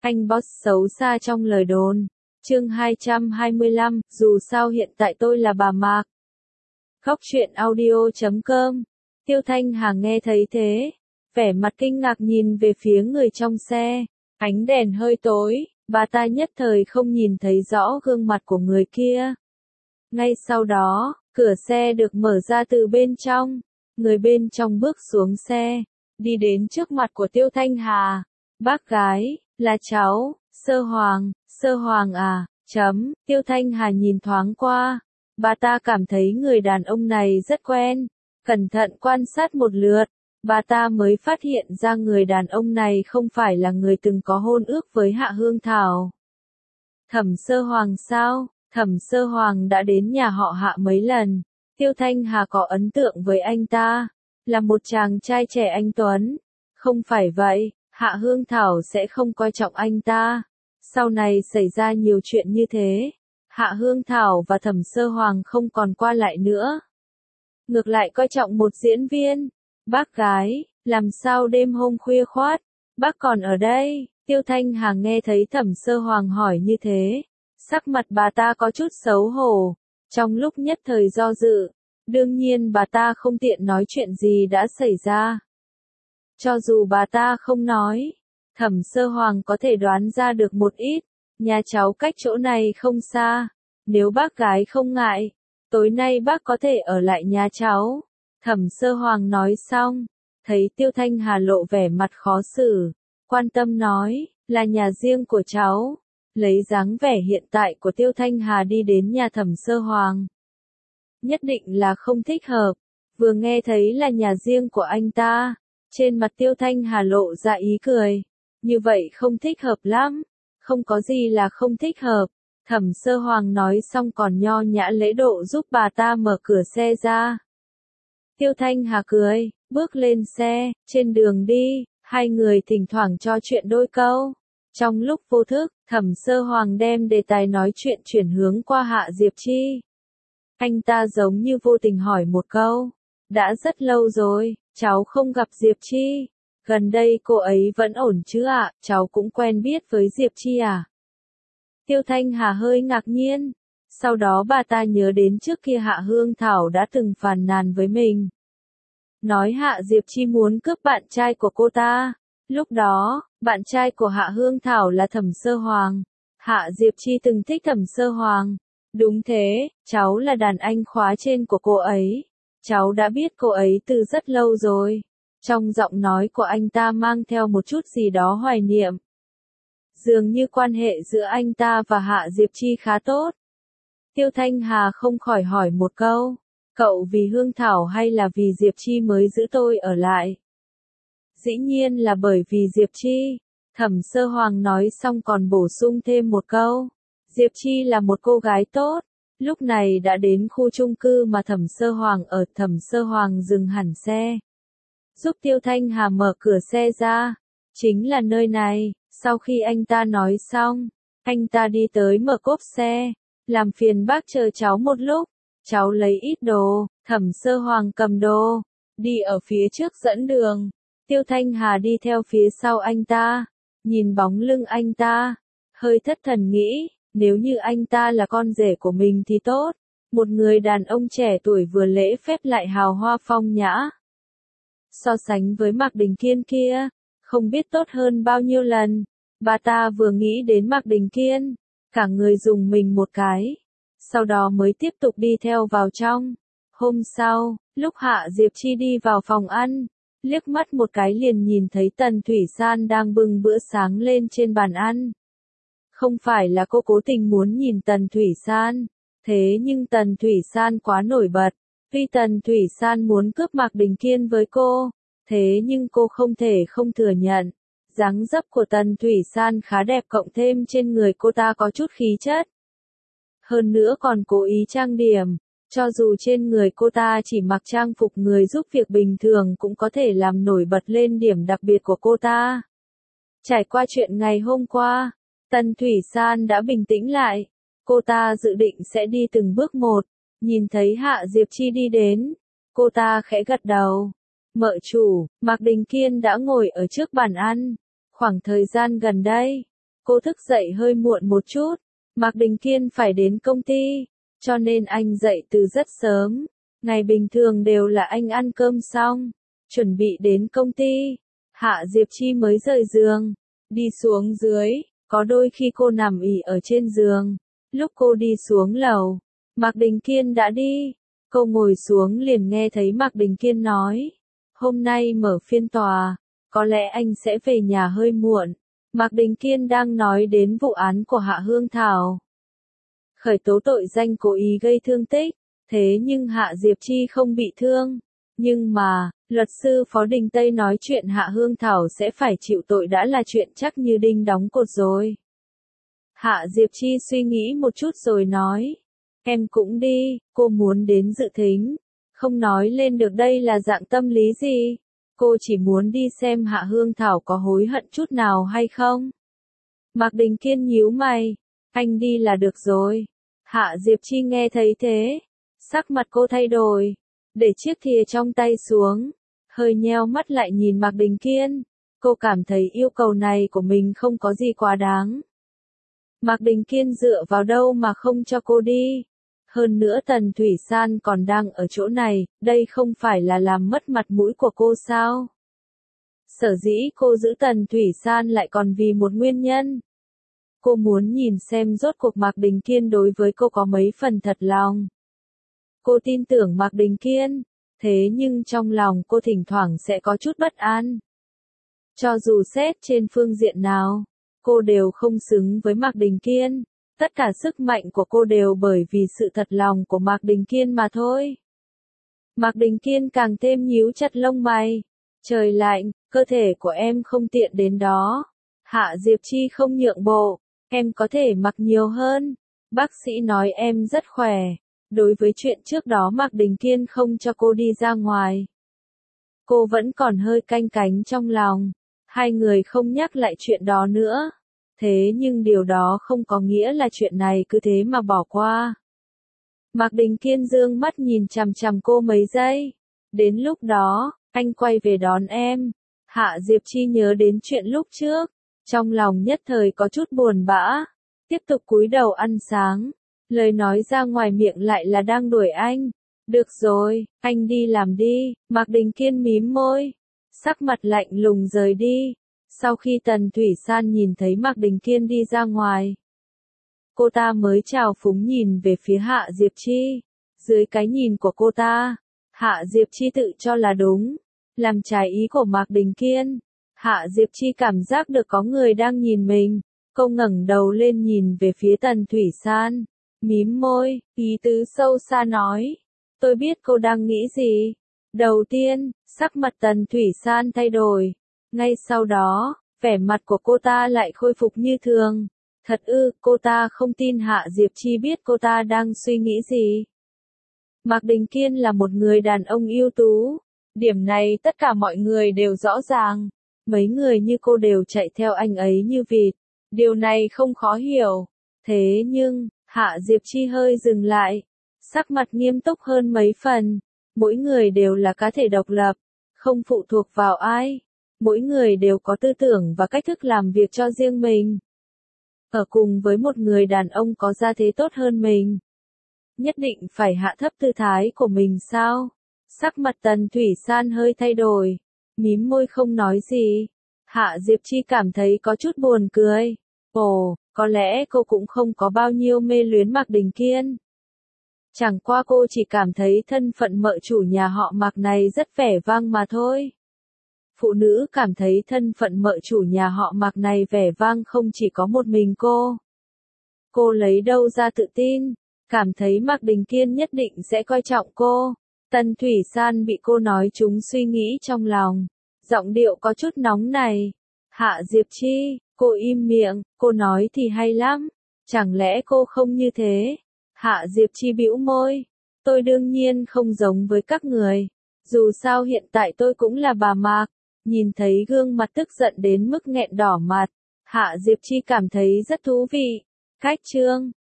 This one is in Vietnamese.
Anh boss xấu xa trong lời đồn. Chương 225, dù sao hiện tại tôi là bà Mạc. Khóc chuyện audio.com. Tiêu Thanh Hà nghe thấy thế, vẻ mặt kinh ngạc nhìn về phía người trong xe. Ánh đèn hơi tối, bà ta nhất thời không nhìn thấy rõ gương mặt của người kia. Ngay sau đó, cửa xe được mở ra từ bên trong. Người bên trong bước xuống xe, đi đến trước mặt của Tiêu Thanh Hà. Bác gái, là cháu, Sơ Hoàng à, Tiêu Thanh Hà nhìn thoáng qua. Bà ta cảm thấy người đàn ông này rất quen. Cẩn thận quan sát một lượt, bà ta mới phát hiện ra người đàn ông này không phải là người từng có hôn ước với Hạ Hương Thảo. Thẩm Sơ Hoàng sao? Thẩm Sơ Hoàng đã đến nhà họ Hạ mấy lần. Tiêu Thanh Hà có ấn tượng với anh ta, là một chàng trai trẻ anh tuấn. Không phải vậy, Hạ Hương Thảo sẽ không coi trọng anh ta. Sau này xảy ra nhiều chuyện như thế, Hạ Hương Thảo và Thẩm Sơ Hoàng không còn qua lại nữa. Ngược lại coi trọng một diễn viên. Bác gái, làm sao đêm hôm khuya khoát, bác còn ở đây? Tiêu Thanh Hà nghe thấy Thẩm Sơ Hoàng hỏi như thế, sắc mặt bà ta có chút xấu hổ. Trong lúc nhất thời do dự, đương nhiên bà ta không tiện nói chuyện gì đã xảy ra. Cho dù bà ta không nói, Thẩm Sơ Hoàng có thể đoán ra được một ít. Nhà cháu cách chỗ này không xa, nếu bác gái không ngại, tối nay bác có thể ở lại nhà cháu. Thẩm Sơ Hoàng nói xong, thấy Tiêu Thanh Hà lộ vẻ mặt khó xử, quan tâm nói, là nhà riêng của cháu. Lấy dáng vẻ hiện tại của Tiêu Thanh Hà đi đến nhà Thẩm Sơ Hoàng. Nhất định là không thích hợp. Vừa nghe thấy là nhà riêng của anh ta, trên mặt Tiêu Thanh Hà lộ ra ý cười. Như vậy không thích hợp lắm. Không có gì là không thích hợp. Thẩm Sơ Hoàng nói xong còn nho nhã lễ độ giúp bà ta mở cửa xe ra. Tiêu Thanh Hà cười, bước lên xe. Trên đường đi, hai người thỉnh thoảng trò chuyện đôi câu. Trong lúc vô thức, Thẩm Sơ Hoàng đem đề tài nói chuyện chuyển hướng qua Hạ Diệp Chi. Anh ta giống như vô tình hỏi một câu. Đã rất lâu rồi, cháu không gặp Diệp Chi. Gần đây cô ấy vẫn ổn chứ ạ? Cháu cũng quen biết với Diệp Chi à? Tiêu Thanh Hà hơi ngạc nhiên. Sau đó bà ta nhớ đến trước kia Hạ Hương Thảo đã từng phàn nàn với mình. Nói Hạ Diệp Chi muốn cướp bạn trai của cô ta. Lúc đó, bạn trai của Hạ Hương Thảo là Thẩm Sơ Hoàng. Hạ Diệp Chi từng thích Thẩm Sơ Hoàng. Đúng thế, cháu là đàn anh khóa trên của cô ấy. Cháu đã biết cô ấy từ rất lâu rồi. Trong giọng nói của anh ta mang theo một chút gì đó hoài niệm. Dường như quan hệ giữa anh ta và Hạ Diệp Chi khá tốt. Tiêu Thanh Hà không khỏi hỏi một câu. Cậu vì Hương Thảo hay là vì Diệp Chi mới giữ tôi ở lại? Dĩ nhiên là bởi vì Diệp Chi. Thẩm Sơ Hoàng nói xong còn bổ sung thêm một câu. Diệp Chi là một cô gái tốt. Lúc này đã đến khu chung cư mà Thẩm Sơ Hoàng ở. Thẩm Sơ Hoàng dừng hẳn xe, giúp Tiêu Thanh Hà mở cửa xe ra. Chính là nơi này. Sau khi anh ta nói xong, anh ta đi tới mở cốp xe. Làm phiền bác chờ cháu một lúc, cháu lấy ít đồ. Thẩm Sơ Hoàng cầm đồ, đi ở phía trước dẫn đường. Tiêu Thanh Hà đi theo phía sau anh ta, nhìn bóng lưng anh ta, hơi thất thần nghĩ, nếu như anh ta là con rể của mình thì tốt. Một người đàn ông trẻ tuổi vừa lễ phép lại hào hoa phong nhã. So sánh với Mạc Đình Kiên kia, không biết tốt hơn bao nhiêu lần. Bà ta vừa nghĩ đến Mạc Đình Kiên, cả người dùng mình một cái. Sau đó mới tiếp tục đi theo vào trong. Hôm sau, lúc Hạ Diệp Chi đi vào phòng ăn, liếc mắt một cái liền nhìn thấy Tần Thủy San đang bưng bữa sáng lên trên bàn ăn. Không phải là cô cố tình muốn nhìn Tần Thủy San, thế nhưng Tần Thủy San quá nổi bật. Tuy Tần Thủy San muốn cướp Mạc Đình Kiên với cô, thế nhưng cô không thể không thừa nhận. Dáng dấp của Tần Thủy San khá đẹp cộng thêm trên người cô ta có chút khí chất. Hơn nữa còn cố ý trang điểm. Cho dù trên người cô ta chỉ mặc trang phục người giúp việc bình thường cũng có thể làm nổi bật lên điểm đặc biệt của cô ta. Trải qua chuyện ngày hôm qua, Tần Thủy San đã bình tĩnh lại. Cô ta dự định sẽ đi từng bước một. Nhìn thấy Hạ Diệp Chi đi đến, cô ta khẽ gật đầu. Mợ chủ, Mạc Đình Kiên đã ngồi ở trước bàn ăn. Khoảng thời gian gần đây, Cô thức dậy hơi muộn một chút. Mạc Đình Kiên phải đến công ty, cho nên anh dậy từ rất sớm. Ngày bình thường đều là anh ăn cơm xong, chuẩn bị đến công ty. Hạ Diệp Chi mới rời giường, đi xuống dưới, có đôi khi cô nằm ì ở trên giường. Lúc cô đi xuống lầu, Mạc Đình Kiên đã đi. Cô ngồi xuống liền nghe thấy Mạc Đình Kiên nói, hôm nay mở phiên tòa, có lẽ anh sẽ về nhà hơi muộn. Mạc Đình Kiên đang nói đến vụ án của Hạ Hương Thảo. Khởi tố tội danh cố ý gây thương tích, thế nhưng Hạ Diệp Chi không bị thương. Nhưng mà, luật sư Phó Đình Tây nói chuyện Hạ Hương Thảo sẽ phải chịu tội đã là chuyện chắc như đinh đóng cột rồi. Hạ Diệp Chi suy nghĩ một chút rồi nói, em cũng đi, cô muốn đến dự thính, không nói lên được đây là dạng tâm lý gì. Cô chỉ muốn đi xem Hạ Hương Thảo có hối hận chút nào hay không. Mạc Đình Kiên nhíu mày, anh đi là được rồi. Hạ Diệp Chi nghe thấy thế, sắc mặt cô thay đổi, để chiếc thìa trong tay xuống, hơi nheo mắt lại nhìn Mạc Đình Kiên. Cô cảm thấy yêu cầu này của mình không có gì quá đáng. Mạc Đình Kiên dựa vào đâu mà không cho cô đi. Hơn nữa Tần Thủy San còn đang ở chỗ này, đây không phải là làm mất mặt mũi của cô sao? Sở dĩ cô giữ Tần Thủy San lại còn vì một nguyên nhân. Cô muốn nhìn xem rốt cuộc Mạc Đình Kiên đối với cô có mấy phần thật lòng. Cô tin tưởng Mạc Đình Kiên, thế nhưng trong lòng cô thỉnh thoảng sẽ có chút bất an. Cho dù xét trên phương diện nào, cô đều không xứng với Mạc Đình Kiên. Tất cả sức mạnh của cô đều bởi vì sự thật lòng của Mạc Đình Kiên mà thôi. Mạc Đình Kiên càng thêm nhíu chặt lông mày. Trời lạnh, cơ thể của em không tiện đến đó. Hạ Diệp Chi không nhượng bộ, em có thể mặc nhiều hơn. Bác sĩ nói em rất khỏe. Đối với chuyện trước đó Mạc Đình Kiên không cho cô đi ra ngoài, cô vẫn còn hơi canh cánh trong lòng. Hai người không nhắc lại chuyện đó nữa. Thế nhưng điều đó không có nghĩa là chuyện này cứ thế mà bỏ qua. Mạc Đình Kiên dương mắt nhìn chằm chằm cô mấy giây. Đến lúc đó, anh quay về đón em. Hạ Diệp Chi nhớ đến chuyện lúc trước. Trong lòng nhất thời có chút buồn bã. Tiếp tục cúi đầu ăn sáng. Lời nói ra ngoài miệng lại là đang đuổi anh. Được rồi, anh đi làm đi. Mạc Đình Kiên mím môi, sắc mặt lạnh lùng rời đi. Sau khi Tần Thủy San nhìn thấy Mạc Đình Kiên đi ra ngoài, cô ta mới trào phúng nhìn về phía Hạ Diệp Chi. Dưới cái nhìn của cô ta, Hạ Diệp Chi tự cho là đúng, làm trái ý của Mạc Đình Kiên. Hạ Diệp Chi cảm giác được có người đang nhìn mình. Cô ngẩng đầu lên nhìn về phía Tần Thủy San, mím môi, ý tứ sâu xa nói, tôi biết cô đang nghĩ gì. Đầu tiên, sắc mặt Tần Thủy San thay đổi. Ngay sau đó, vẻ mặt của cô ta lại khôi phục như thường. Thật ư, cô ta không tin Hạ Diệp Chi biết cô ta đang suy nghĩ gì. Mạc Đình Kiên là một người đàn ông ưu tú. Điểm này tất cả mọi người đều rõ ràng. Mấy người như cô đều chạy theo anh ấy như vịt. Điều này không khó hiểu. Thế nhưng, Hạ Diệp Chi hơi dừng lại. Sắc mặt nghiêm túc hơn mấy phần. Mỗi người đều là cá thể độc lập, không phụ thuộc vào ai. Mỗi người đều có tư tưởng và cách thức làm việc cho riêng mình. Ở cùng với một người đàn ông có gia thế tốt hơn mình, nhất định phải hạ thấp tư thái của mình sao? Sắc mặt Tần Thủy San hơi thay đổi, mím môi không nói gì. Hạ Diệp Chi cảm thấy có chút buồn cười. Ồ, có lẽ cô cũng không có bao nhiêu mê luyến Mạc Đình Kiên. Chẳng qua cô chỉ cảm thấy thân phận mợ chủ nhà họ Mạc này rất vẻ vang mà thôi. Phụ nữ cảm thấy thân phận mợ chủ nhà họ Mạc này vẻ vang không chỉ có một mình cô. Cô lấy đâu ra tự tin, cảm thấy Mạc Đình Kiên nhất định sẽ coi trọng cô. Tần Thủy San bị cô nói trúng suy nghĩ trong lòng. Giọng điệu có chút nóng này. Hạ Diệp Chi, cô im miệng, cô nói thì hay lắm. Chẳng lẽ cô không như thế? Hạ Diệp Chi bĩu môi. Tôi đương nhiên không giống với các người. Dù sao hiện tại tôi cũng là bà Mạc. Nhìn thấy gương mặt tức giận đến mức nghẹn đỏ mặt, Hạ Diệp Chi cảm thấy rất thú vị. Khách trương,